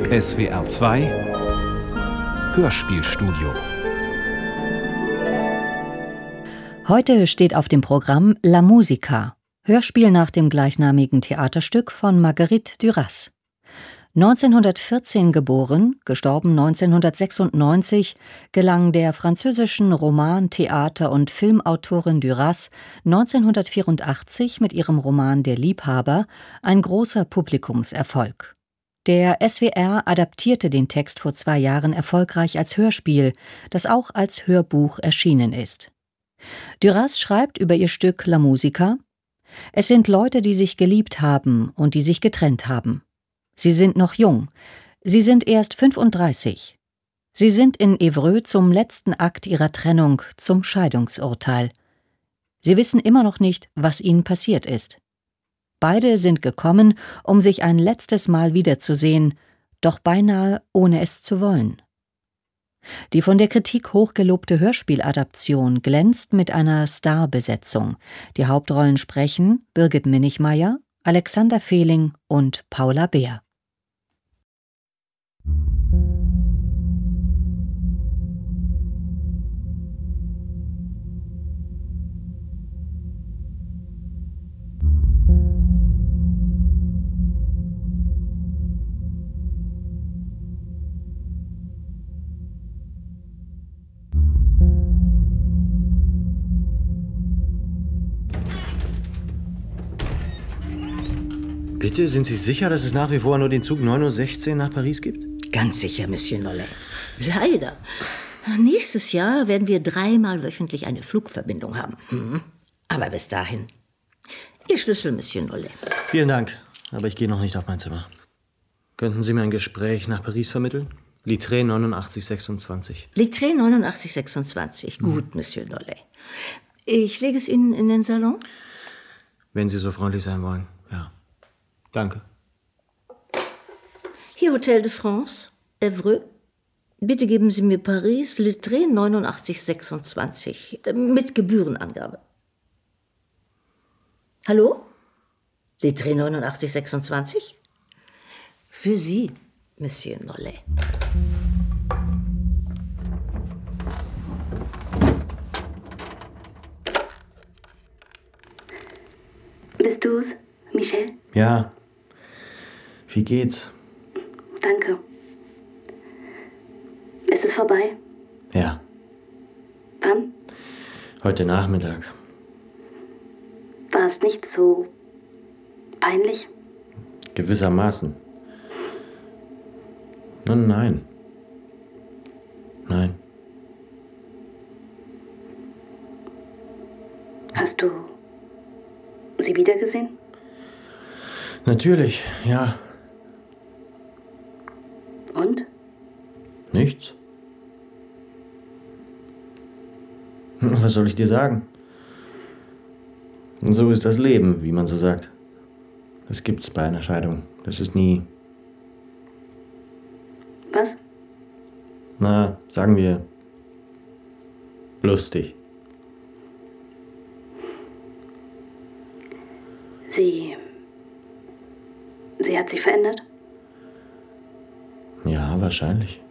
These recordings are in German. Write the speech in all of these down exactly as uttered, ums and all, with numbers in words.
S W R zwei Hörspielstudio. Heute steht auf dem Programm La Musica, Hörspiel nach dem gleichnamigen Theaterstück von Marguerite Duras. neunzehnhundertvierzehn geboren, gestorben neunzehnhundertsechsundneunzig, gelang der französischen Roman-, Theater- und Filmautorin Duras neunzehnhundertvierundachtzig mit ihrem Roman Der Liebhaber ein großer Publikumserfolg. Der S W R adaptierte den Text vor zwei Jahren erfolgreich als Hörspiel, das auch als Hörbuch erschienen ist. Duras schreibt über ihr Stück La Musica: Es sind Leute, die sich geliebt haben und die sich getrennt haben. Sie sind noch jung. Sie sind erst fünfunddreißig. Sie sind in Évreux zum letzten Akt ihrer Trennung, zum Scheidungsurteil. Sie wissen immer noch nicht, was ihnen passiert ist. Beide sind gekommen, um sich ein letztes Mal wiederzusehen, doch beinahe ohne es zu wollen. Die von der Kritik hochgelobte Hörspieladaption glänzt mit einer Starbesetzung. Die Hauptrollen sprechen Birgit Minichmayr, Alexander Fehling und Paula Beer. Bitte, sind Sie sicher, dass es nach wie vor nur den Zug neun Uhr sechzehn nach Paris gibt? Ganz sicher, Monsieur Nollet. Leider. Nächstes Jahr werden wir dreimal wöchentlich eine Flugverbindung haben. Hm. Aber bis dahin. Ihr Schlüssel, Monsieur Nollet. Vielen Dank, aber ich gehe noch nicht auf mein Zimmer. Könnten Sie mir ein Gespräch nach Paris vermitteln? Littré neunundachtzig sechsundzwanzig. Littré neunundachtzig sechsundzwanzig. Gut, hm. Monsieur Nollet. Ich lege es Ihnen in den Salon? Wenn Sie so freundlich sein wollen, ja. Danke. Hier Hotel de France, Évreux. Bitte geben Sie mir Paris, Littré neunundachtzig sechsundzwanzig, mit Gebührenangabe. Hallo? Littré neunundachtzig sechsundzwanzig? Für Sie, Monsieur Nollet. Bist du's, Michel? Ja. Wie geht's? Danke. Ist es vorbei? Ja. Wann? Heute Nachmittag. War es nicht so peinlich? Gewissermaßen. Nein, nein. Nein. Hast du sie wiedergesehen? Natürlich, ja. Und? Nichts. Was soll ich dir sagen? So ist das Leben, wie man so sagt. Das gibt's bei einer Scheidung. Das ist nie... Was? Na, sagen wir... lustig. Sie... Sie hat sich verändert? Ja, wahrscheinlich.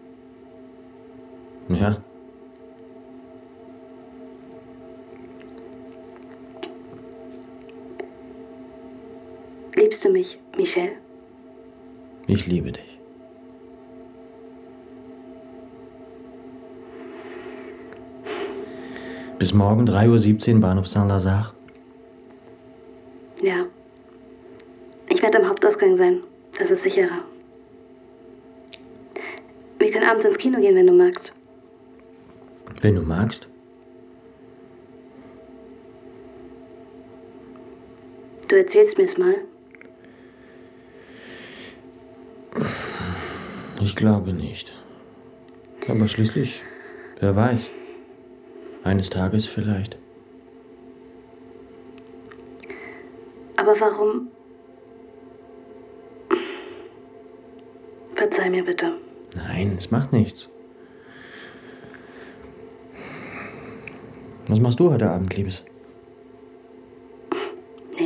Ja. Liebst du mich, Michel? Ich liebe dich. Bis morgen drei Uhr siebzehn Bahnhof Saint-Lazare? Ja. Ich werde am Hauptausgang sein. Das ist sicherer. Wir können abends ins Kino gehen, wenn du magst. Wenn du magst. Du erzählst mir's mal. Ich glaube nicht. Aber schließlich, wer weiß. Eines Tages vielleicht. Aber warum? Verzeih mir bitte. Nein, es macht nichts. Was machst du heute Abend, Liebes?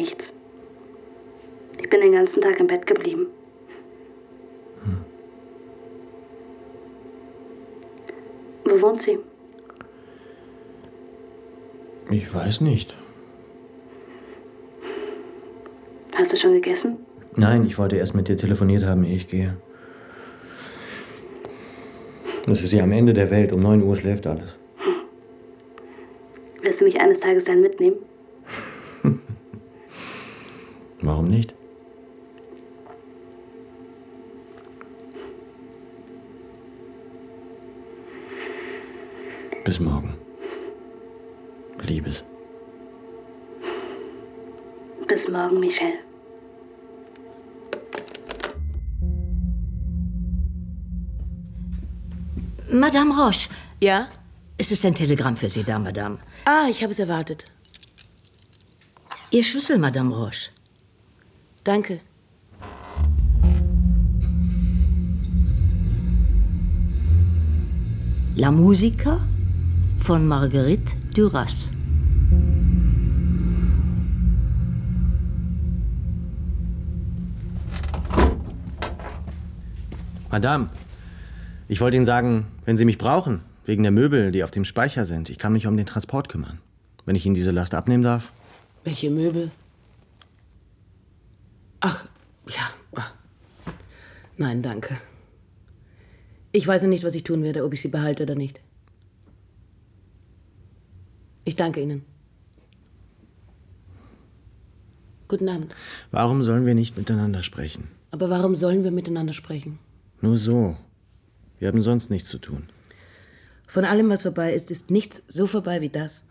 Nichts. Ich bin den ganzen Tag im Bett geblieben. Hm. wohnt sie? Ich weiß nicht. Hast du schon gegessen? Nein, ich wollte erst mit dir telefoniert haben, ehe ich gehe. Es ist ja am Ende der Welt. Um neun Uhr schläft alles. Wirst du mich eines Tages dann mitnehmen? Warum nicht? Bis morgen. Liebes. Bis morgen, Michel. Madame Roche. Ja? Es ist ein Telegramm für Sie da, Madame. Ah, ich habe es erwartet. Ihr Schlüssel, Madame Roche. Danke. La Musica von Marguerite Duras. Madame, ich wollte Ihnen sagen, wenn Sie mich brauchen, wegen der Möbel, die auf dem Speicher sind, ich kann mich um den Transport kümmern. Wenn ich Ihnen diese Last abnehmen darf? Welche Möbel? Ach, ja. Ach. Nein, danke. Ich weiß noch nicht, was ich tun werde, ob ich sie behalte oder nicht. Ich danke Ihnen. Guten Abend. Warum sollen wir nicht miteinander sprechen? Aber warum sollen wir miteinander sprechen? Nur so. Wir haben sonst nichts zu tun. Von allem, was vorbei ist, ist nichts so vorbei wie das.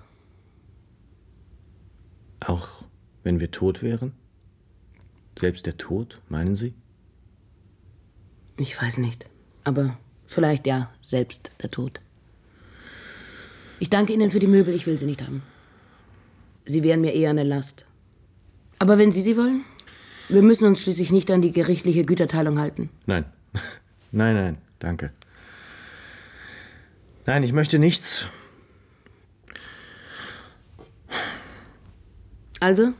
Auch wenn wir tot wären? Selbst der Tod, meinen Sie? Ich weiß nicht. Aber vielleicht ja, selbst der Tod. Ich danke Ihnen für die Möbel, ich will sie nicht haben. Sie wären mir eher eine Last. Aber wenn Sie sie wollen, wir müssen uns schließlich nicht an die gerichtliche Güterteilung halten. Nein. Nein, nein, danke. Nein, ich möchte nichts. Also?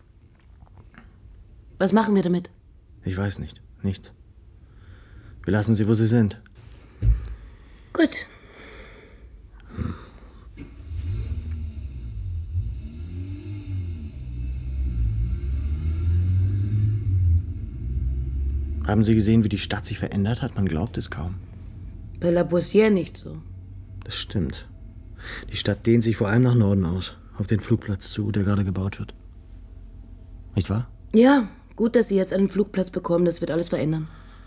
Was machen wir damit? Ich weiß nicht. Nichts. Wir lassen sie, wo sie sind. Gut. Hm. Haben Sie gesehen, wie die Stadt sich verändert hat? Man glaubt es kaum. Bei La Boissière nicht so. Das stimmt. Die Stadt dehnt sich vor allem nach Norden aus, auf den Flugplatz zu, der gerade gebaut wird. Nicht wahr? Ja, gut, dass Sie jetzt einen Flugplatz bekommen. Das wird alles verändern.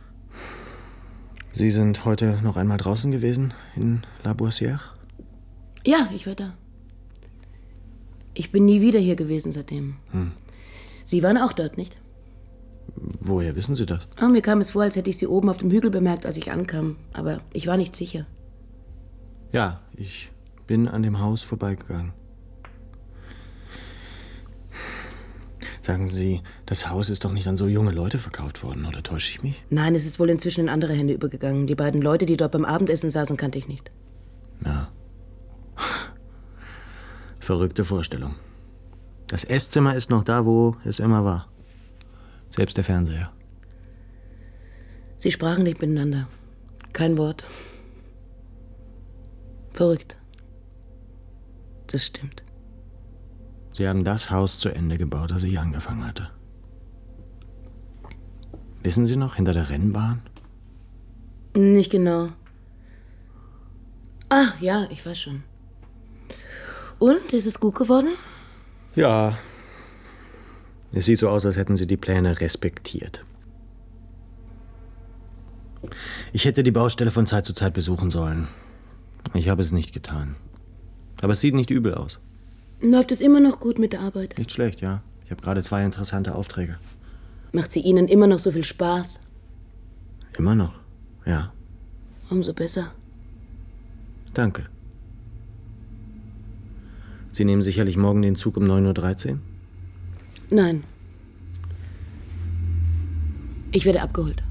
Sie sind heute noch einmal draußen gewesen, in La Boissière? Ja, ich war da. Ich bin nie wieder hier gewesen seitdem. Hm. Sie waren auch dort, nicht? Woher wissen Sie das? Oh, mir kam es vor, als hätte ich Sie oben auf dem Hügel bemerkt, als ich ankam. Aber ich war nicht sicher. Ja, ich bin an dem Haus vorbeigegangen. Sagen Sie, das Haus ist doch nicht an so junge Leute verkauft worden, oder täusche ich mich? Nein, es ist wohl inzwischen in andere Hände übergegangen. Die beiden Leute, die dort beim Abendessen saßen, kannte ich nicht. Ja. Verrückte Vorstellung. Das Esszimmer ist noch da, wo es immer war. Selbst der Fernseher. Sie sprachen nicht miteinander. Kein Wort. Verrückt. Das stimmt. Sie haben das Haus zu Ende gebaut, das ich angefangen hatte. Wissen Sie noch, hinter der Rennbahn? Nicht genau. Ach, ja, ich weiß schon. Und, ist es gut geworden? Ja. Es sieht so aus, als hätten Sie die Pläne respektiert. Ich hätte die Baustelle von Zeit zu Zeit besuchen sollen. Ich habe es nicht getan. Aber es sieht nicht übel aus. Läuft es immer noch gut mit der Arbeit? Nicht schlecht, ja. Ich habe gerade zwei interessante Aufträge. Macht sie Ihnen immer noch so viel Spaß? Immer noch, ja. Umso besser. Danke. Sie nehmen sicherlich morgen den Zug um neun Uhr dreizehn? Nein. Ich werde abgeholt.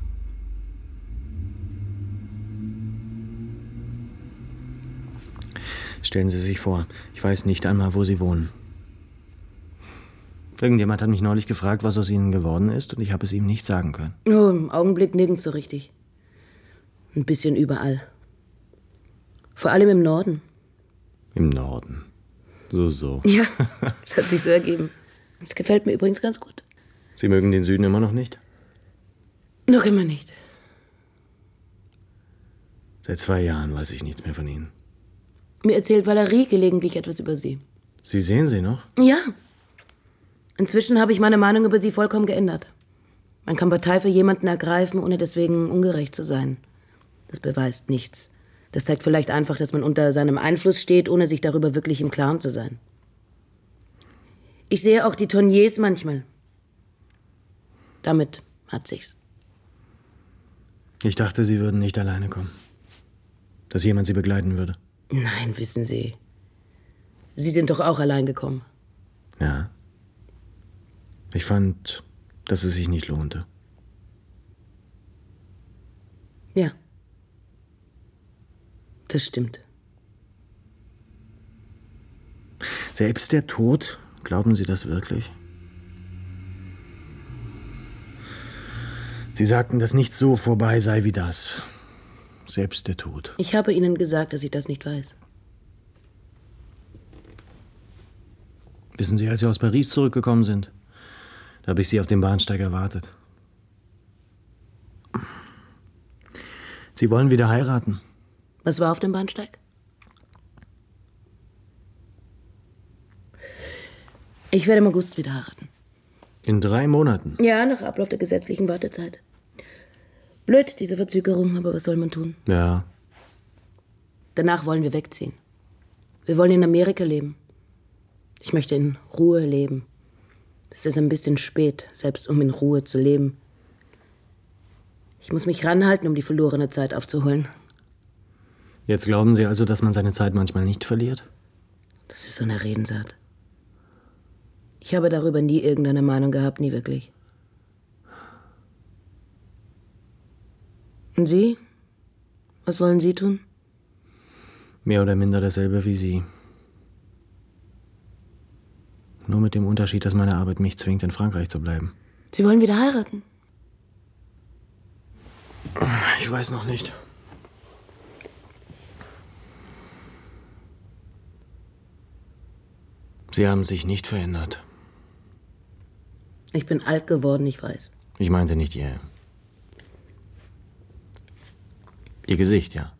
Stellen Sie sich vor, ich weiß nicht einmal, wo Sie wohnen. Irgendjemand hat mich neulich gefragt, was aus Ihnen geworden ist, und ich habe es ihm nicht sagen können. Oh, im Augenblick nirgends so richtig. Ein bisschen überall. Vor allem im Norden. Im Norden. So, so. Ja, das hat sich so ergeben. Das gefällt mir übrigens ganz gut. Sie mögen den Süden immer noch nicht? Noch immer nicht. Seit zwei Jahren weiß ich nichts mehr von Ihnen. Mir erzählt Valerie gelegentlich etwas über Sie. Sie sehen sie noch? Ja. Inzwischen habe ich meine Meinung über Sie vollkommen geändert. Man kann Partei für jemanden ergreifen, ohne deswegen ungerecht zu sein. Das beweist nichts. Das zeigt vielleicht einfach, dass man unter seinem Einfluss steht, ohne sich darüber wirklich im Klaren zu sein. Ich sehe auch die Tourniers manchmal. Damit hat sich's. Ich dachte, Sie würden nicht alleine kommen. Dass jemand Sie begleiten würde. Nein, wissen Sie. Sie sind doch auch allein gekommen. Ja. Ich fand, dass es sich nicht lohnte. Ja. Das stimmt. Selbst der Tod, glauben Sie das wirklich? Sie sagten, dass nichts so vorbei sei wie das. Selbst der Tod. Ich habe Ihnen gesagt, dass ich das nicht weiß. Wissen Sie, als Sie aus Paris zurückgekommen sind, da habe ich Sie auf dem Bahnsteig erwartet. Sie wollen wieder heiraten. Was war auf dem Bahnsteig? Ich werde im August wieder heiraten. In drei Monaten? Ja, nach Ablauf der gesetzlichen Wartezeit. Blöd, diese Verzögerung, aber was soll man tun? Ja. Danach wollen wir wegziehen. Wir wollen in Amerika leben. Ich möchte in Ruhe leben. Es ist ein bisschen spät, selbst um in Ruhe zu leben. Ich muss mich ranhalten, um die verlorene Zeit aufzuholen. Jetzt glauben Sie also, dass man seine Zeit manchmal nicht verliert? Das ist so eine Redensart. Ich habe darüber nie irgendeine Meinung gehabt, nie wirklich. Und Sie? Was wollen Sie tun? Mehr oder minder dasselbe wie Sie. Nur mit dem Unterschied, dass meine Arbeit mich zwingt, in Frankreich zu bleiben. Sie wollen wieder heiraten? Ich weiß noch nicht. Sie haben sich nicht verändert. Ich bin alt geworden, ich weiß. Ich meinte nicht Ihr... Ihr Gesicht, ja.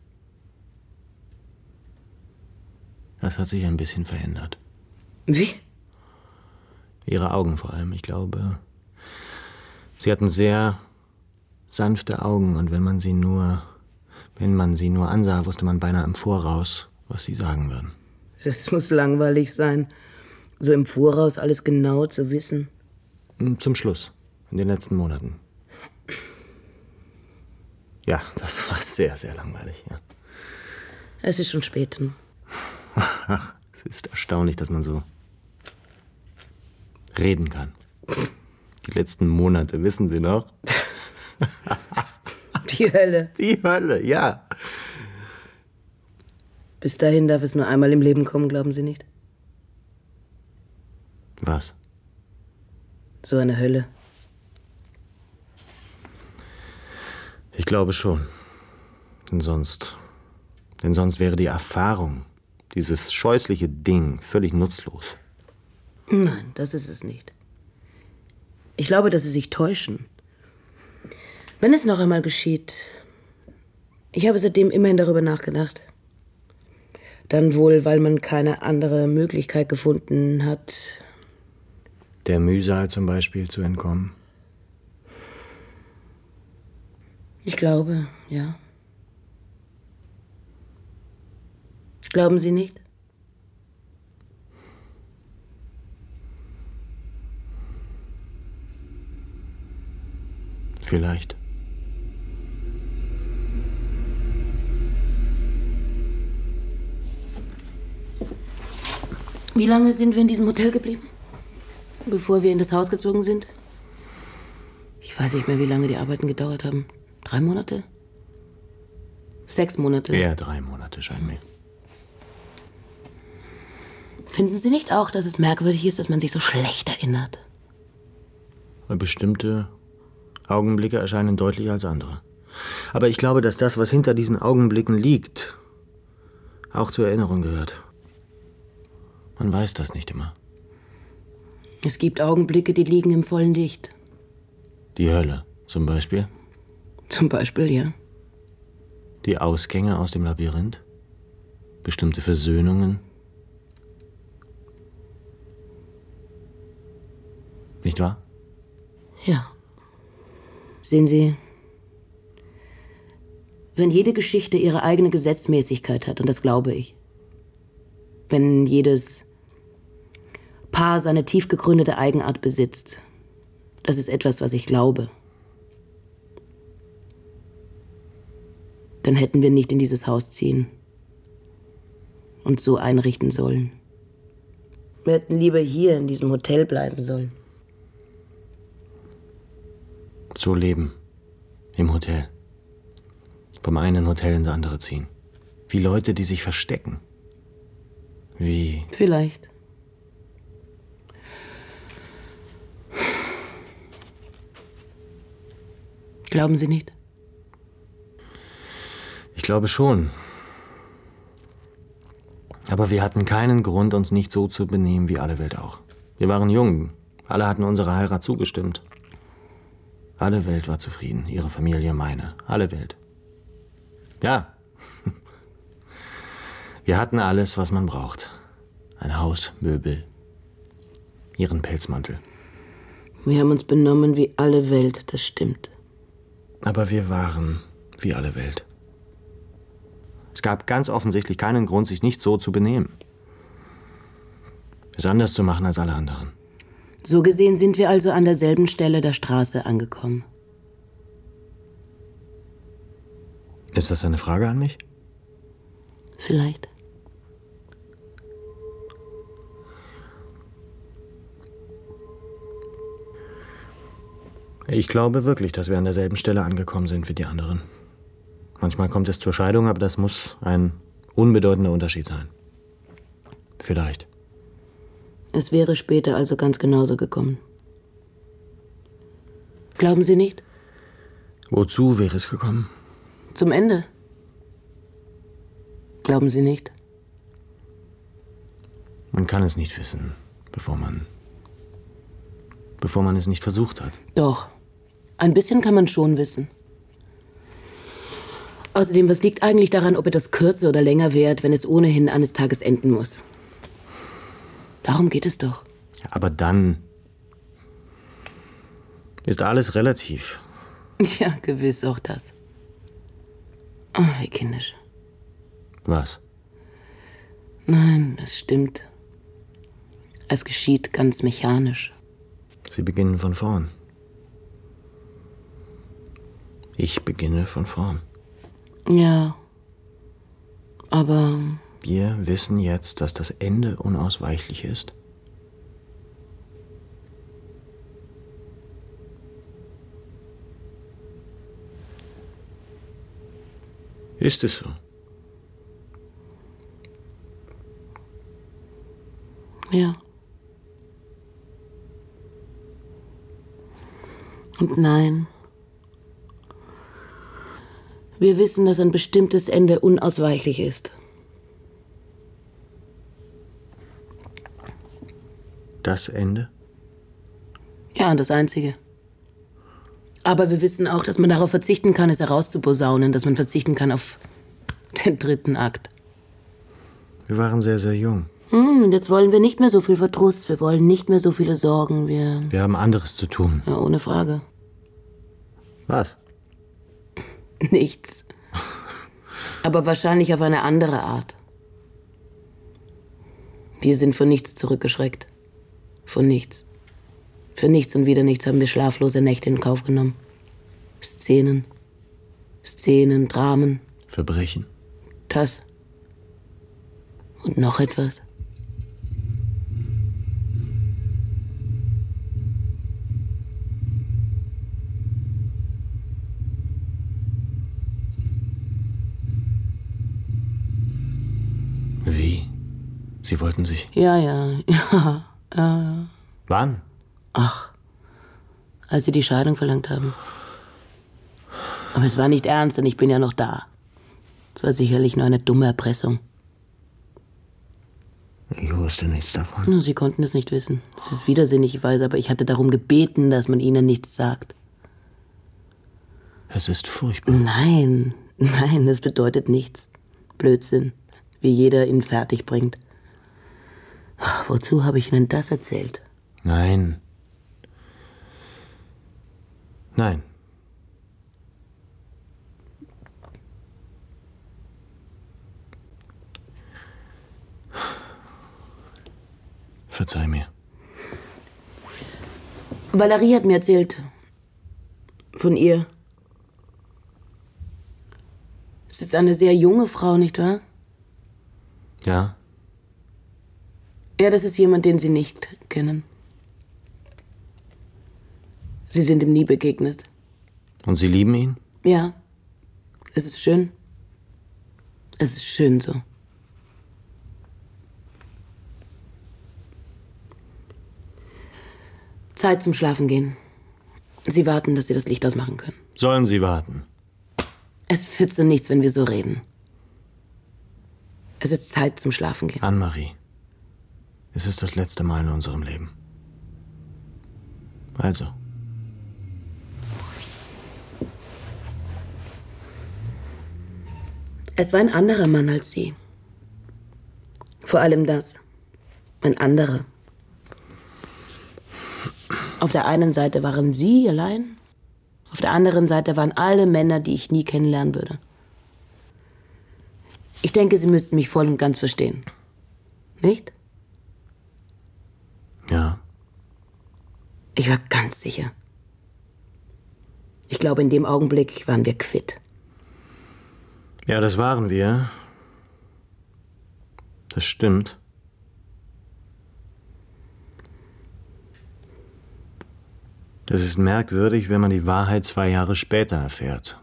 Das hat sich ein bisschen verändert. Wie? Ihre Augen vor allem, ich glaube. Sie hatten sehr sanfte Augen und wenn man sie nur, wenn man sie nur ansah, wusste man beinahe im Voraus, was sie sagen würden. Das muss langweilig sein, so im Voraus alles genau zu wissen. Zum Schluss, in den letzten Monaten. Ja, das war sehr, sehr langweilig, ja. Es ist schon spät. Hm? Es ist erstaunlich, dass man so reden kann. Die letzten Monate, wissen Sie noch? Die Hölle. Die Hölle, ja. Bis dahin darf es nur einmal im Leben kommen, glauben Sie nicht? Was? So eine Hölle. Ich glaube schon. Denn sonst, denn sonst wäre die Erfahrung, dieses scheußliche Ding, völlig nutzlos. Nein, das ist es nicht. Ich glaube, dass Sie sich täuschen. Wenn es noch einmal geschieht. Ich habe seitdem immerhin darüber nachgedacht. Dann wohl, weil man keine andere Möglichkeit gefunden hat. Der Mühsal zum Beispiel zu entkommen. Ich glaube, ja. Glauben Sie nicht? Vielleicht. Wie lange sind wir in diesem Hotel geblieben? Bevor wir in das Haus gezogen sind? Ich weiß nicht mehr, wie lange die Arbeiten gedauert haben. Drei Monate? Sechs Monate? Eher drei Monate, scheint mir. Finden Sie nicht auch, dass es merkwürdig ist, dass man sich so schlecht erinnert? Weil bestimmte Augenblicke erscheinen deutlicher als andere. Aber ich glaube, dass das, was hinter diesen Augenblicken liegt, auch zur Erinnerung gehört. Man weiß das nicht immer. Es gibt Augenblicke, die liegen im vollen Licht. Die Hölle zum Beispiel. Zum Beispiel, ja. Die Ausgänge aus dem Labyrinth. Bestimmte Versöhnungen. Nicht wahr? Ja. Sehen Sie, wenn jede Geschichte ihre eigene Gesetzmäßigkeit hat, und das glaube ich, wenn jedes Paar seine tief gegründete Eigenart besitzt, das ist etwas, was ich glaube, dann hätten wir nicht in dieses Haus ziehen und so einrichten sollen. Wir hätten lieber hier in diesem Hotel bleiben sollen. So leben. Im Hotel. Vom einen Hotel ins andere ziehen. Wie Leute, die sich verstecken. Wie... Vielleicht. Glauben Sie nicht? Ich glaube schon. Aber wir hatten keinen Grund, uns nicht so zu benehmen wie alle Welt auch. Wir waren jung. Alle hatten unserer Heirat zugestimmt. Alle Welt war zufrieden. Ihre Familie, meine. Alle Welt. Ja. Wir hatten alles, was man braucht. Ein Haus, Möbel, ihren Pelzmantel. Wir haben uns benommen wie alle Welt, das stimmt. Aber wir waren wie alle Welt. Es gab ganz offensichtlich keinen Grund, sich nicht so zu benehmen. Es anders zu machen als alle anderen. So gesehen sind wir also an derselben Stelle der Straße angekommen. Ist das eine Frage an mich? Vielleicht. Ich glaube wirklich, dass wir an derselben Stelle angekommen sind wie die anderen. Manchmal kommt es zur Scheidung, aber das muss ein unbedeutender Unterschied sein. Vielleicht. Es wäre später also ganz genauso gekommen. Glauben Sie nicht? Wozu wäre es gekommen? Zum Ende. Glauben Sie nicht? Man kann es nicht wissen, bevor man... bevor man es nicht versucht hat. Doch. Ein bisschen kann man schon wissen. Außerdem, was liegt eigentlich daran, ob etwas kürzer oder länger währt, wenn es ohnehin eines Tages enden muss? Darum geht es doch. Aber dann ist alles relativ. Ja, gewiss auch das. Oh, wie kindisch. Was? Nein, das stimmt. Es geschieht ganz mechanisch. Sie beginnen von vorn. Ich beginne von vorn. Ja, aber... Wir wissen jetzt, dass das Ende unausweichlich ist. Ist es so? Ja. Und nein. Wir wissen, dass ein bestimmtes Ende unausweichlich ist. Das Ende? Ja, das Einzige. Aber wir wissen auch, dass man darauf verzichten kann, es herauszuposaunen, dass man verzichten kann auf den dritten Akt. Wir waren sehr, sehr jung. Hm, und jetzt wollen wir nicht mehr so viel Verdruss, wir wollen nicht mehr so viele Sorgen. Wir, wir haben anderes zu tun. Ja, ohne Frage. Was? Nichts. Aber wahrscheinlich auf eine andere Art. Wir sind von nichts zurückgeschreckt. Von nichts. Für nichts und wieder nichts haben wir schlaflose Nächte in Kauf genommen. Szenen. Szenen, Dramen. Verbrechen. Das. Und noch etwas. Wie? Sie wollten sich... Ja, ja, ja. Äh. Wann? Ach, als Sie die Scheidung verlangt haben. Aber es war nicht ernst, denn ich bin ja noch da. Es war sicherlich nur eine dumme Erpressung. Ich wusste nichts davon. Sie konnten es nicht wissen. Es ist widersinnig, ich weiß, aber ich hatte darum gebeten, dass man Ihnen nichts sagt. Es ist furchtbar. Nein, nein, es bedeutet nichts. Blödsinn, wie jeder ihn fertig bringt. Ach, wozu habe ich Ihnen das erzählt? Nein. Nein. Verzeih mir. Valerie hat mir erzählt von ihr. Es ist eine sehr junge Frau, nicht wahr? Ja? Ja, das ist jemand, den Sie nicht kennen. Sie sind ihm nie begegnet. Und Sie lieben ihn? Ja. Es ist schön. Es ist schön so. Zeit zum Schlafen gehen. Sie warten, dass Sie das Licht ausmachen können. Sollen Sie warten? Es führt zu nichts, wenn wir so reden. Es ist Zeit zum Schlafen gehen. Anne-Marie, es ist das letzte Mal in unserem Leben. Also. Es war ein anderer Mann als Sie. Vor allem das. Ein anderer. Auf der einen Seite waren Sie allein, auf der anderen Seite waren alle Männer, die ich nie kennenlernen würde. Ich denke, Sie müssten mich voll und ganz verstehen. Nicht? Ja. Ich war ganz sicher. Ich glaube, in dem Augenblick waren wir quitt. Ja, das waren wir. Das stimmt. Es ist merkwürdig, wenn man die Wahrheit zwei Jahre später erfährt.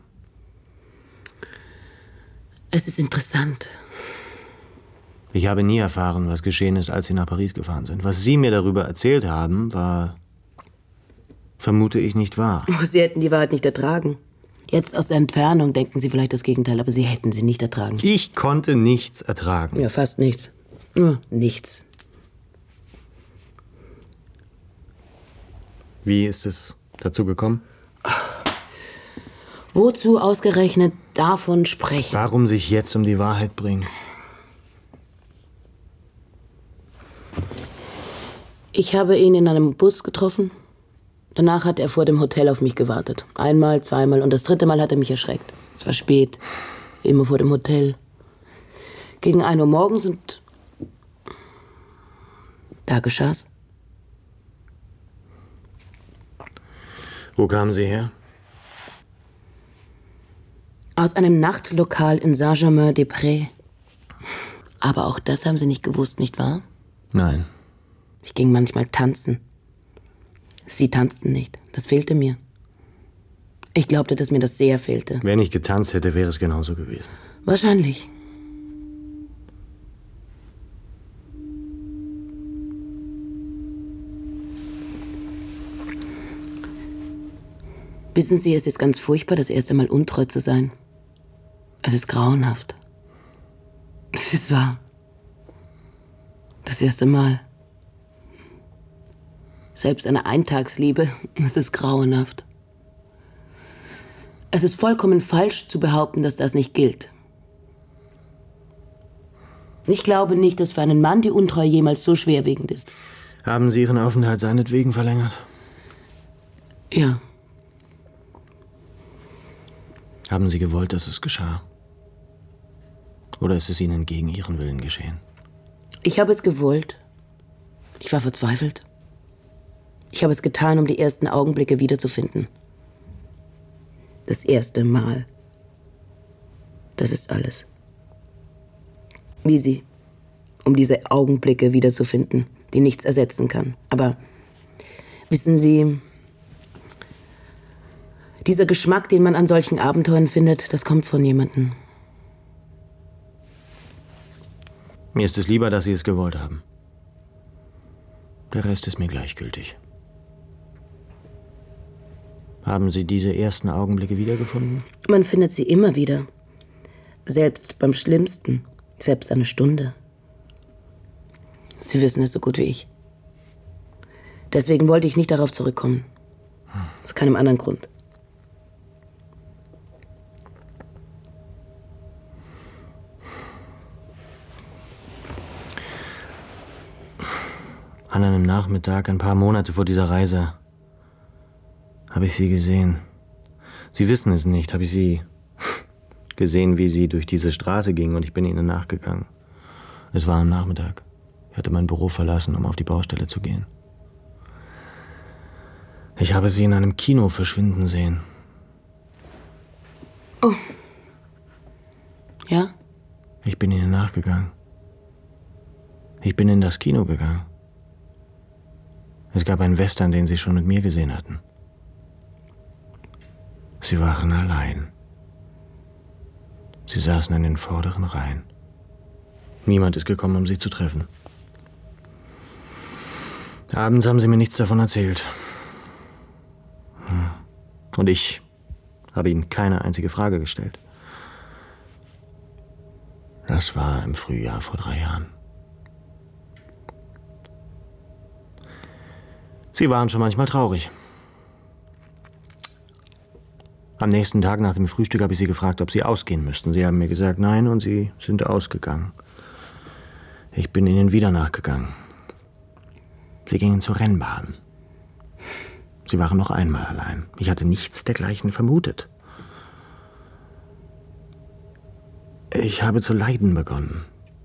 Es ist interessant. Ich habe nie erfahren, was geschehen ist, als Sie nach Paris gefahren sind. Was Sie mir darüber erzählt haben, war, vermute ich, nicht wahr. Oh, Sie hätten die Wahrheit nicht ertragen. Jetzt aus der Entfernung denken Sie vielleicht das Gegenteil, aber Sie hätten sie nicht ertragen. Ich konnte nichts ertragen. Ja, fast nichts. Nur nichts. Wie ist es dazu gekommen? Wozu ausgerechnet davon sprechen? Warum sich jetzt um die Wahrheit bringen? Ich habe ihn in einem Bus getroffen. Danach hat er vor dem Hotel auf mich gewartet. Einmal, zweimal und das dritte Mal hat er mich erschreckt. Es war spät, immer vor dem Hotel. Gegen ein Uhr morgens und da geschah's. Wo kamen Sie her? Aus einem Nachtlokal in Saint-Germain-des-Prés. Aber auch das haben Sie nicht gewusst, nicht wahr? Nein. Ich ging manchmal tanzen. Sie tanzten nicht. Das fehlte mir. Ich glaubte, dass mir das sehr fehlte. Wenn ich getanzt hätte, wäre es genauso gewesen. Wahrscheinlich. Wissen Sie, es ist ganz furchtbar, das erste Mal untreu zu sein. Es ist grauenhaft. Es ist wahr. Das erste Mal. Selbst eine Eintagsliebe, es ist grauenhaft. Es ist vollkommen falsch zu behaupten, dass das nicht gilt. Ich glaube nicht, dass für einen Mann die Untreue jemals so schwerwiegend ist. Haben Sie Ihren Aufenthalt seinetwegen verlängert? Ja. Haben Sie gewollt, dass es geschah? Oder ist es Ihnen gegen Ihren Willen geschehen? Ich habe es gewollt. Ich war verzweifelt. Ich habe es getan, um die ersten Augenblicke wiederzufinden. Das erste Mal. Das ist alles. Wie Sie. Um diese Augenblicke wiederzufinden, die nichts ersetzen kann. Aber wissen Sie, dieser Geschmack, den man an solchen Abenteuern findet, das kommt von jemandem. Mir ist es lieber, dass Sie es gewollt haben. Der Rest ist mir gleichgültig. Haben Sie diese ersten Augenblicke wiedergefunden? Man findet sie immer wieder. Selbst beim Schlimmsten. Selbst eine Stunde. Sie wissen es so gut wie ich. Deswegen wollte ich nicht darauf zurückkommen. Aus keinem anderen Grund. An einem Nachmittag, ein paar Monate vor dieser Reise, habe ich sie gesehen. Sie wissen es nicht, habe ich sie gesehen, wie sie durch diese Straße ging, und ich bin ihnen nachgegangen. Es war am Nachmittag. Ich hatte mein Büro verlassen, um auf die Baustelle zu gehen. Ich habe sie in einem Kino verschwinden sehen. Oh. Ja? Ich bin ihnen nachgegangen. Ich bin in das Kino gegangen. Es gab einen Western, den sie schon mit mir gesehen hatten. Sie waren allein. Sie saßen in den vorderen Reihen. Niemand ist gekommen, um sie zu treffen. Abends haben sie mir nichts davon erzählt. Und ich habe ihnen keine einzige Frage gestellt. Das war im Frühjahr vor drei Jahren. Sie waren schon manchmal traurig. Am nächsten Tag nach dem Frühstück habe ich sie gefragt, ob sie ausgehen müssten. Sie haben mir gesagt, nein, und sie sind ausgegangen. Ich bin ihnen wieder nachgegangen. Sie gingen zur Rennbahn. Sie waren noch einmal allein. Ich hatte nichts dergleichen vermutet. Ich habe zu leiden begonnen.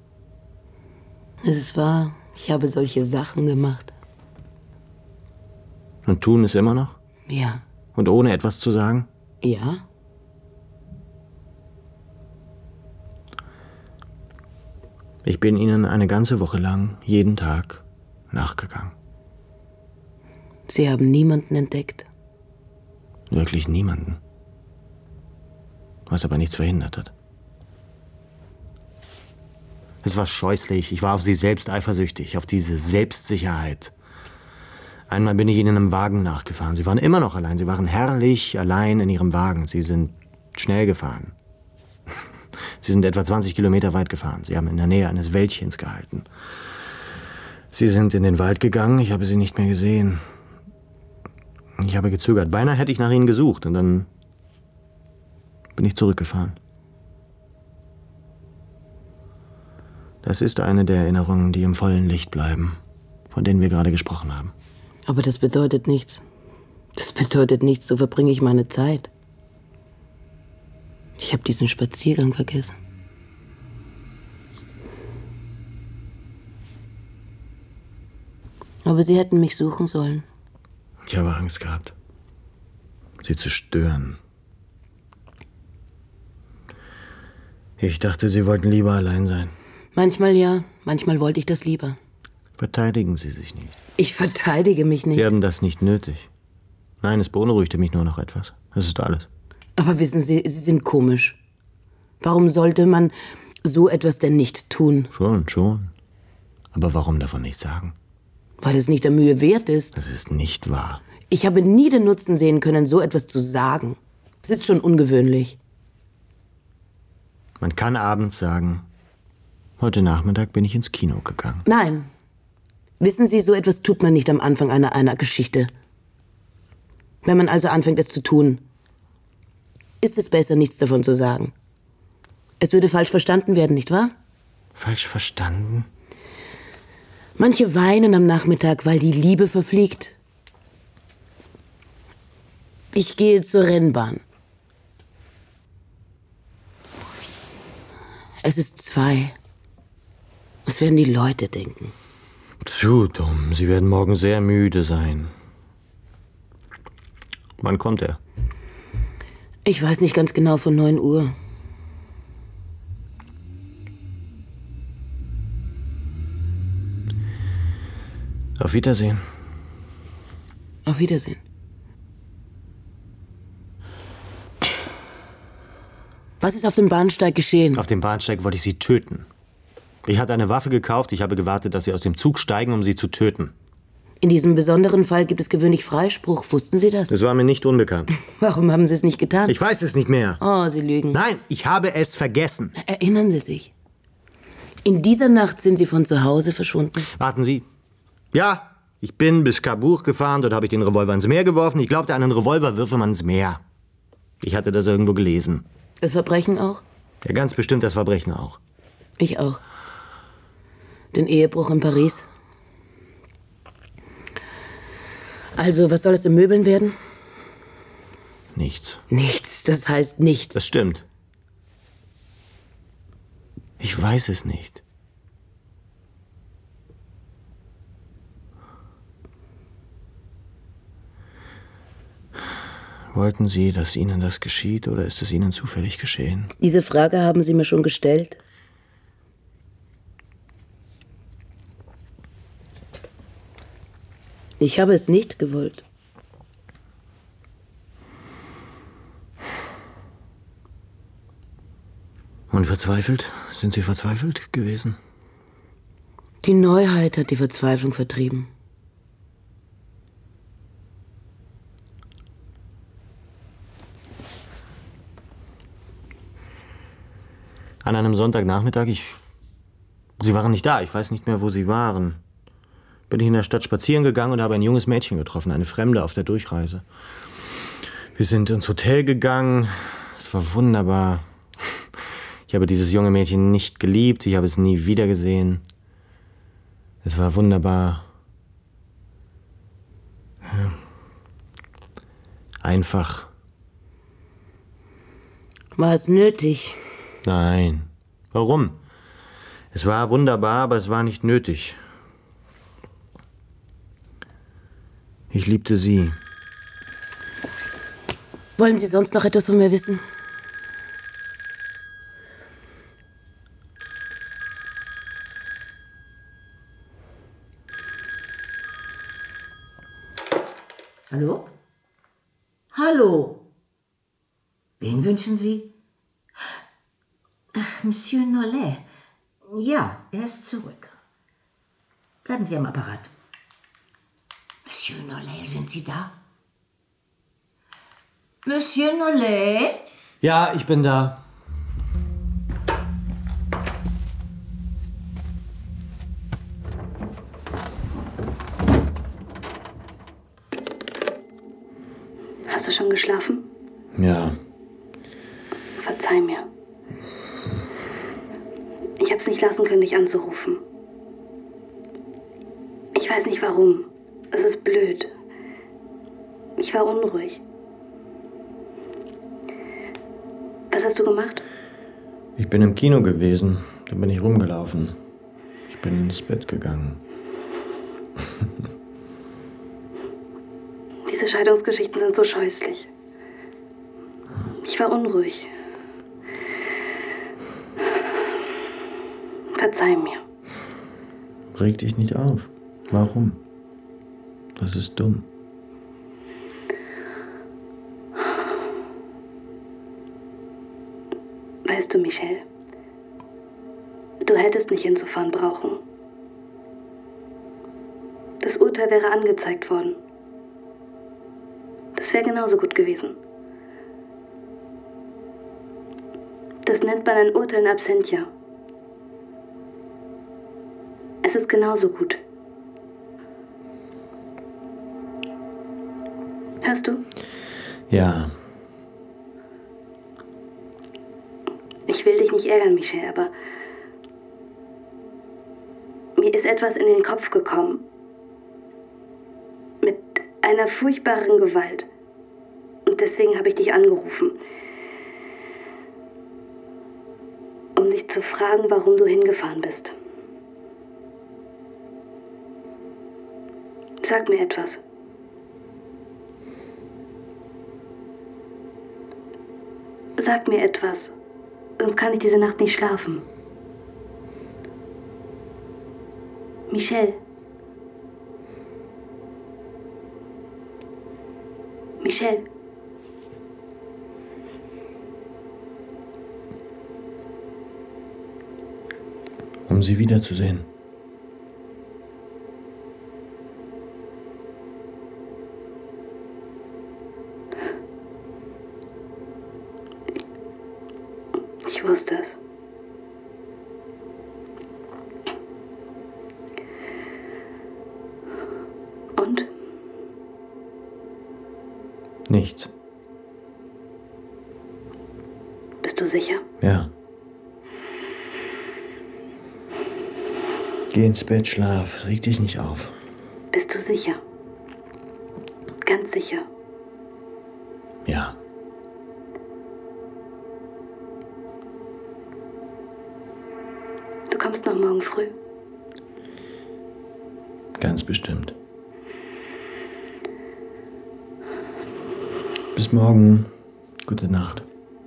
Es ist wahr, ich habe solche Sachen gemacht. Und tun es immer noch? Ja. Und ohne etwas zu sagen? Ja. Ich bin ihnen eine ganze Woche lang, jeden Tag, nachgegangen. Sie haben niemanden entdeckt? Wirklich niemanden. Was aber nichts verhindert hat. Es war scheußlich. Ich war auf sie selbst eifersüchtig, auf diese Selbstsicherheit. Einmal bin ich ihnen im Wagen nachgefahren. Sie waren immer noch allein. Sie waren herrlich allein in ihrem Wagen. Sie sind schnell gefahren. Sie sind etwa zwanzig Kilometer weit gefahren. Sie haben in der Nähe eines Wäldchens gehalten. Sie sind in den Wald gegangen. Ich habe sie nicht mehr gesehen. Ich habe gezögert. Beinahe hätte ich nach ihnen gesucht. Und dann bin ich zurückgefahren. Das ist eine der Erinnerungen, die im vollen Licht bleiben, von denen wir gerade gesprochen haben. Aber das bedeutet nichts. Das bedeutet nichts, so verbringe ich meine Zeit. Ich habe diesen Spaziergang vergessen. Aber Sie hätten mich suchen sollen. Ich habe Angst gehabt, sie zu stören. Ich dachte, Sie wollten lieber allein sein. Manchmal ja, manchmal wollte ich das lieber. Verteidigen Sie sich nicht. Ich verteidige mich nicht. Sie haben das nicht nötig. Nein, es beunruhigte mich nur noch etwas. Das ist alles. Aber wissen Sie, Sie sind komisch. Warum sollte man so etwas denn nicht tun? Schon, schon. Aber warum davon nichts sagen? Weil es nicht der Mühe wert ist. Das ist nicht wahr. Ich habe nie den Nutzen sehen können, so etwas zu sagen. Es ist schon ungewöhnlich. Man kann abends sagen, heute Nachmittag bin ich ins Kino gegangen. Nein. Wissen Sie, so etwas tut man nicht am Anfang einer, einer Geschichte. Wenn man also anfängt, es zu tun, ist es besser, nichts davon zu sagen. Es würde falsch verstanden werden, nicht wahr? Falsch verstanden? Manche weinen am Nachmittag, weil die Liebe verfliegt. Ich gehe zur Rennbahn. Es ist zwei. Was werden die Leute denken? Zu dumm. Sie werden morgen sehr müde sein. Wann kommt er? Ich weiß nicht ganz genau, von neun Uhr. Auf Wiedersehen. Auf Wiedersehen. Was ist auf dem Bahnsteig geschehen? Auf dem Bahnsteig wollte ich Sie töten. Ich hatte eine Waffe gekauft. Ich habe gewartet, dass Sie aus dem Zug steigen, um Sie zu töten. In diesem besonderen Fall gibt es gewöhnlich Freispruch. Wussten Sie das? Das war mir nicht unbekannt. Warum haben Sie es nicht getan? Ich weiß es nicht mehr. Oh, Sie lügen. Nein, ich habe es vergessen. Erinnern Sie sich. In dieser Nacht sind Sie von zu Hause verschwunden? Warten Sie. Ja, ich bin bis Cabourg gefahren, dort habe ich den Revolver ins Meer geworfen. Ich glaubte, einen Revolver würfe man ins Meer. Ich hatte das irgendwo gelesen. Das Verbrechen auch? Ja, ganz bestimmt das Verbrechen auch. Ich auch. Den Ehebruch in Paris. Also, was soll es in Möbeln werden? Nichts. Nichts, das heißt nichts. Das stimmt. Ich weiß es nicht. Wollten Sie, dass Ihnen das geschieht, oder ist es Ihnen zufällig geschehen? Diese Frage haben Sie mir schon gestellt. Ich habe es nicht gewollt. Und verzweifelt? Sind Sie verzweifelt gewesen? Die Neuheit hat die Verzweiflung vertrieben. An einem Sonntagnachmittag, ich... Sie waren nicht da, ich weiß nicht mehr, wo Sie waren. Bin ich in der Stadt spazieren gegangen und habe ein junges Mädchen getroffen, eine Fremde auf der Durchreise. Wir sind ins Hotel gegangen, es war wunderbar. Ich habe dieses junge Mädchen nicht geliebt, ich habe es nie wieder gesehen. Es war wunderbar. Ja. Einfach. War es nötig? Nein. Warum? Es war wunderbar, aber es war nicht nötig. Ich liebte sie. Wollen Sie sonst noch etwas von mir wissen? Hallo? Hallo? Wen wünschen Sie? Ach, Monsieur Nollet. Ja, er ist zurück. Bleiben Sie am Apparat. Monsieur Nollet, sind Sie da? Monsieur Nollet? Ja, ich bin da. Hast du schon geschlafen? Ja. Verzeih mir. Ich hab's nicht lassen können, dich anzurufen. Ich weiß nicht warum. Es ist blöd. Ich war unruhig. Was hast du gemacht? Ich bin im Kino gewesen. Da bin ich rumgelaufen. Ich bin ins Bett gegangen. Diese Scheidungsgeschichten sind so scheußlich. Ich war unruhig. Verzeih mir. Reg dich nicht auf. Warum? Das ist dumm. Weißt du, Michel, du hättest nicht hinzufahren brauchen. Das Urteil wäre angezeigt worden. Das wäre genauso gut gewesen. Das nennt man ein Urteil in absentia. Es ist genauso gut. Hörst du? Ja. Ich will dich nicht ärgern, Michel, aber mir ist etwas in den Kopf gekommen. Mit einer furchtbaren Gewalt. Und deswegen habe ich dich angerufen. Um dich zu fragen, warum du hingefahren bist. Sag mir etwas. Sag mir etwas. Sonst kann ich diese Nacht nicht schlafen. Michel. Michel. Um sie wiederzusehen. Ich wusste es. Nichts. Bist du sicher? Ja. Geh ins Bett, schlaf. Reg dich nicht auf. Bist du sicher? Ganz sicher? Ja. Du kommst noch morgen früh? Ganz bestimmt. Bis morgen. Gute Nacht.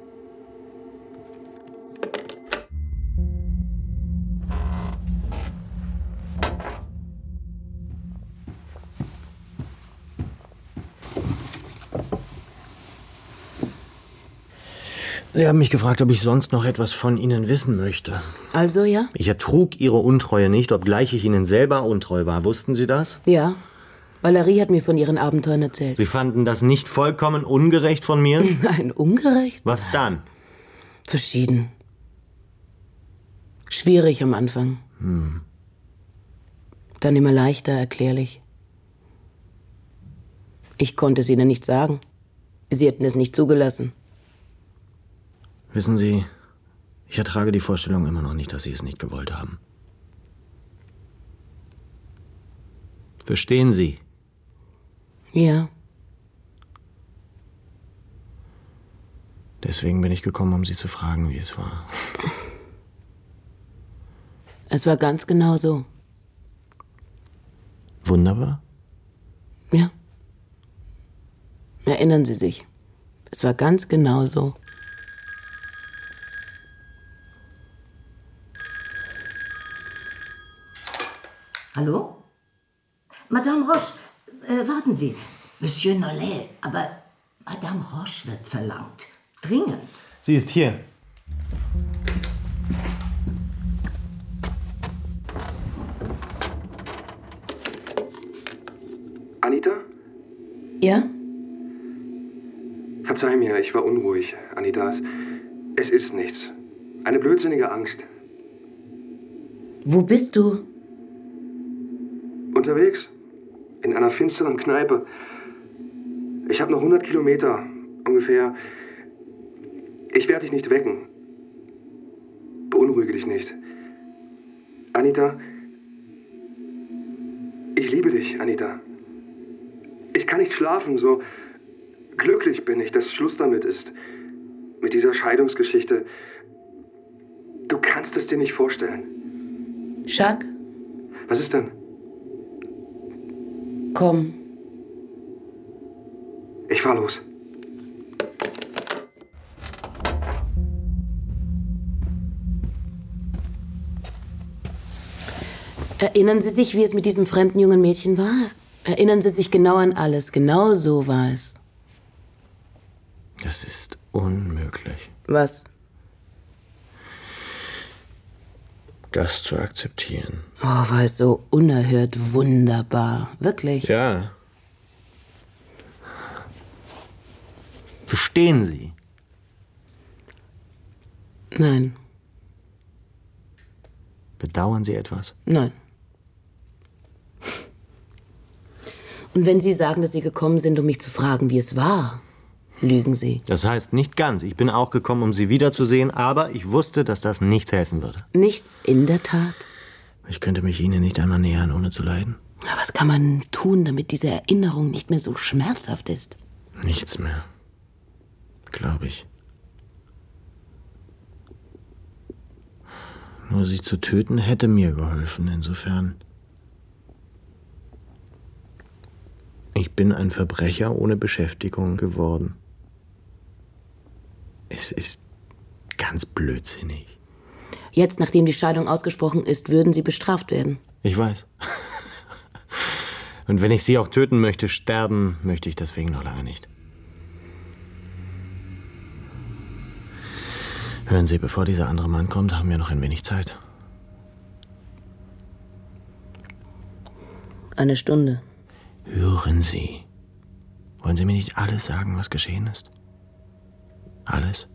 Sie haben mich gefragt, ob ich sonst noch etwas von Ihnen wissen möchte. Also, ja? Ich ertrug Ihre Untreue nicht, obgleich ich Ihnen selber untreu war. Wussten Sie das? Ja. Valerie hat mir von ihren Abenteuern erzählt. Sie fanden das nicht vollkommen ungerecht von mir? Nein, ungerecht? Was dann? Verschieden. Schwierig am Anfang. Hm. Dann immer leichter, erklärlich. Ich konnte es ihnen nicht sagen. Sie hätten es nicht zugelassen. Wissen Sie, ich ertrage die Vorstellung immer noch nicht, dass Sie es nicht gewollt haben. Verstehen Sie? Ja. Deswegen bin ich gekommen, um Sie zu fragen, wie es war. Es war ganz genau so. Wunderbar? Ja. Erinnern Sie sich. Es war ganz genau so. Hallo? Madame Roche, äh, warten Sie. Monsieur Nollet, aber Madame Roche wird verlangt. Dringend. Sie ist hier. Anita? Ja? Verzeih mir, ich war unruhig, Anita. Es ist nichts. Eine blödsinnige Angst. Wo bist du? Unterwegs. In einer finsteren Kneipe. Ich habe noch hundert Kilometer, ungefähr. Ich werde dich nicht wecken. Beunruhige dich nicht. Anita, ich liebe dich, Anita. Ich kann nicht schlafen, so glücklich bin ich, dass Schluss damit ist. Mit dieser Scheidungsgeschichte. Du kannst es dir nicht vorstellen. Jacques? Was ist denn? Komm. Ich fahr los. Erinnern Sie sich, wie es mit diesem fremden jungen Mädchen war? Erinnern Sie sich genau an alles. Genau so war es. Das ist unmöglich. Was? Das zu akzeptieren. Oh, war es so unerhört wunderbar. Wirklich. Ja. Verstehen Sie? Nein. Bedauern Sie etwas? Nein. Und wenn Sie sagen, dass Sie gekommen sind, um mich zu fragen, wie es war, lügen Sie. Das heißt nicht ganz. Ich bin auch gekommen, um Sie wiederzusehen, aber ich wusste, dass das nichts helfen würde. Nichts in der Tat? Ich könnte mich Ihnen nicht einmal nähern, ohne zu leiden. Was kann man tun, damit diese Erinnerung nicht mehr so schmerzhaft ist? Nichts mehr. Glaube ich. Nur Sie zu töten hätte mir geholfen, insofern. Ich bin ein Verbrecher ohne Beschäftigung geworden. Es ist ganz blödsinnig. Jetzt, nachdem die Scheidung ausgesprochen ist, würden Sie bestraft werden. Ich weiß. Und wenn ich Sie auch töten möchte, sterben möchte ich deswegen noch lange nicht. Hören Sie, bevor dieser andere Mann kommt, haben wir noch ein wenig Zeit. Eine Stunde. Hören Sie. Wollen Sie mir nicht alles sagen, was geschehen ist? Alles?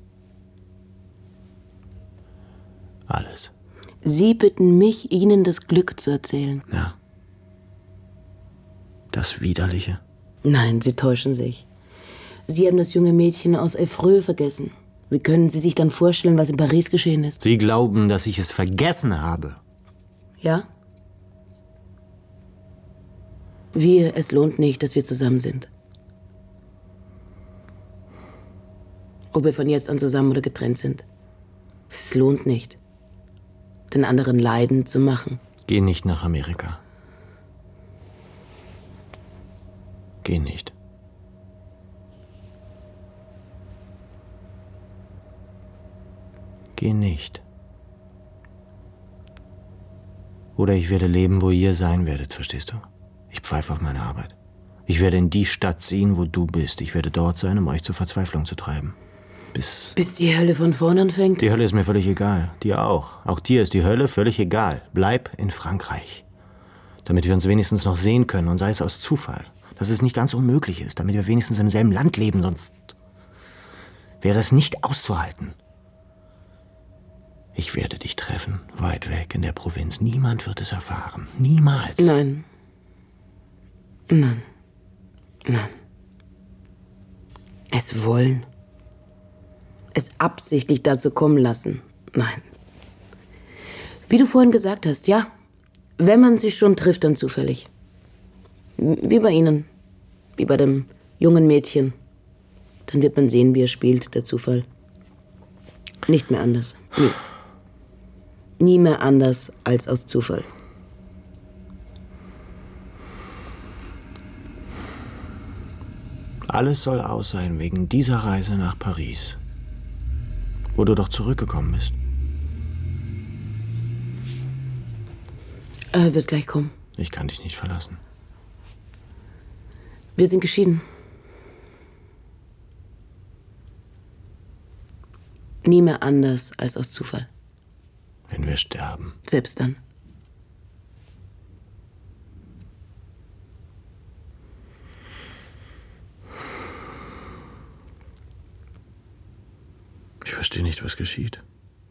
Alles. Sie bitten mich, Ihnen das Glück zu erzählen. Ja. Das Widerliche. Nein, Sie täuschen sich. Sie haben das junge Mädchen aus Évreux vergessen. Wie können Sie sich dann vorstellen, was in Paris geschehen ist? Sie glauben, dass ich es vergessen habe. Ja? Wir, es lohnt nicht, dass wir zusammen sind. Ob wir von jetzt an zusammen oder getrennt sind. Es lohnt nicht, den anderen Leiden zu machen. Geh nicht nach Amerika. Geh nicht. Geh nicht. Oder ich werde leben, wo ihr sein werdet, verstehst du? Ich pfeife auf meine Arbeit. Ich werde in die Stadt ziehen, wo du bist. Ich werde dort sein, um euch zur Verzweiflung zu treiben. Bis... Bis die Hölle von vorn anfängt? Die Hölle ist mir völlig egal. Dir auch. Auch dir ist die Hölle völlig egal. Bleib in Frankreich. Damit wir uns wenigstens noch sehen können, und sei es aus Zufall. Dass es nicht ganz unmöglich ist, damit wir wenigstens im selben Land leben, sonst wäre es nicht auszuhalten. Ich werde dich treffen, weit weg in der Provinz. Niemand wird es erfahren. Niemals. Nein. Nein. Nein. Es wollen. Es absichtlich dazu kommen lassen. Nein. Wie du vorhin gesagt hast, ja. Wenn man sich schon trifft, dann zufällig. Wie bei Ihnen. Wie bei dem jungen Mädchen. Dann wird man sehen, wie er spielt, der Zufall. Nicht mehr anders. Nie. Nie mehr anders als aus Zufall. Alles soll aus sein wegen dieser Reise nach Paris, wo du doch zurückgekommen bist. Er wird gleich kommen. Ich kann dich nicht verlassen. Wir sind geschieden. Nie mehr anders als aus Zufall. Wenn wir sterben. Selbst dann. Ich verstehe nicht, was geschieht.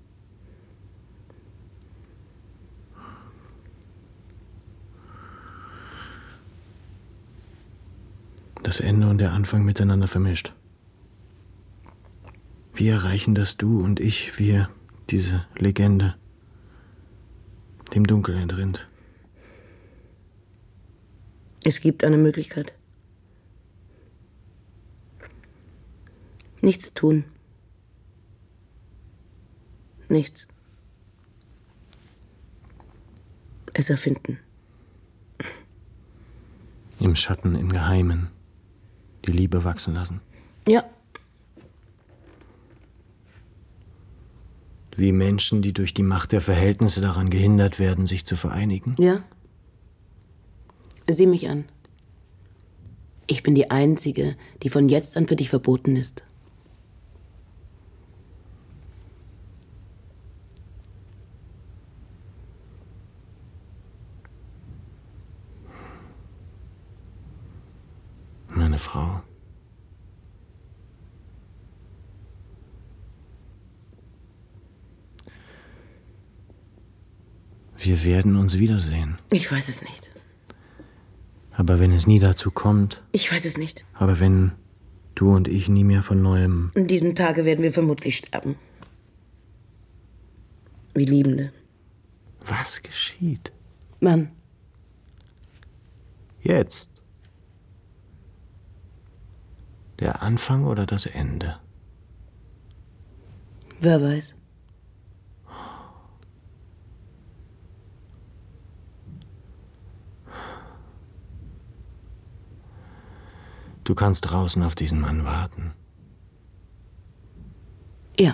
Das Ende und der Anfang miteinander vermischt. Wie erreichen das du und ich, wir, diese Legende, dem Dunkel entrinnt? Es gibt eine Möglichkeit. Nichts tun. Nichts. Es erfinden. Im Schatten, im Geheimen. Die Liebe wachsen lassen. Ja. Wie Menschen, die durch die Macht der Verhältnisse daran gehindert werden, sich zu vereinigen. Ja. Sieh mich an. Ich bin die Einzige, die von jetzt an für dich verboten ist. Meine Frau. Wir werden uns wiedersehen. Ich weiß es nicht. Aber wenn es nie dazu kommt... Ich weiß es nicht. Aber wenn du und ich nie mehr von Neuem... An diesem Tage werden wir vermutlich sterben. Wie Liebende. Was geschieht? Mann. Jetzt. Der Anfang oder das Ende? Wer weiß. Du kannst draußen auf diesen Mann warten. Ja.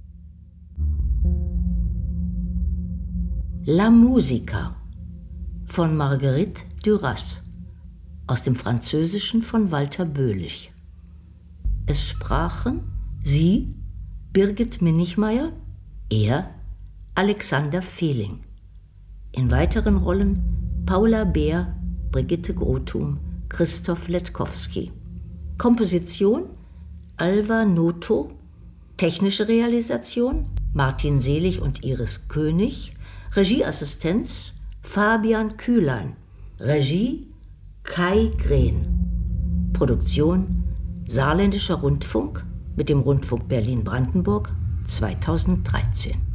La Musica von Marguerite Duras, aus dem Französischen von Walter Böhlich. Es sprachen sie, Birgit Minichmayr, er, Alexander Fehling. In weiteren Rollen Paula Beer, Brigitte Grothum, Christoph Letkowski. Komposition Alva Noto, technische Realisation Martin Selig und Iris König, Regieassistenz Fabian Kühlein, Regie Kai Green. Produktion Saarländischer Rundfunk mit dem Rundfunk Berlin-Brandenburg zweitausenddreizehn.